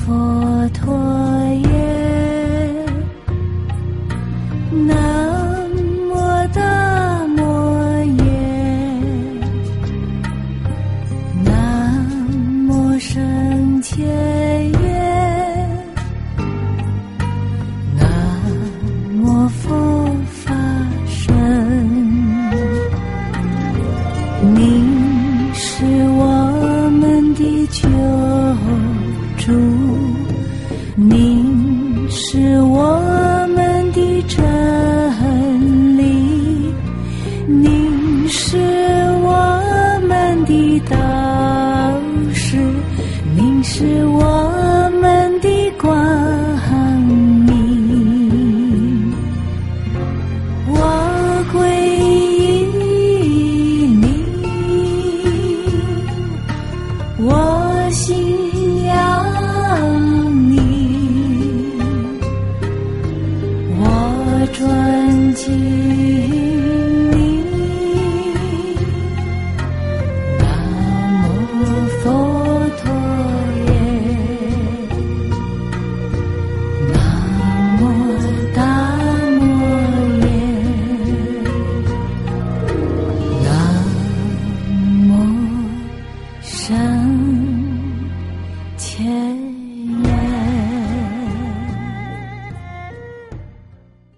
佛陀耶，南无大摩耶，南无僧伽耶，南无佛法僧。您是我们的救主，您是我们的真理，您是我们的导师，您是我们的光明。我皈依你，我信仰你，我尊敬你。南无佛陀耶，南无大摩耶，南无僧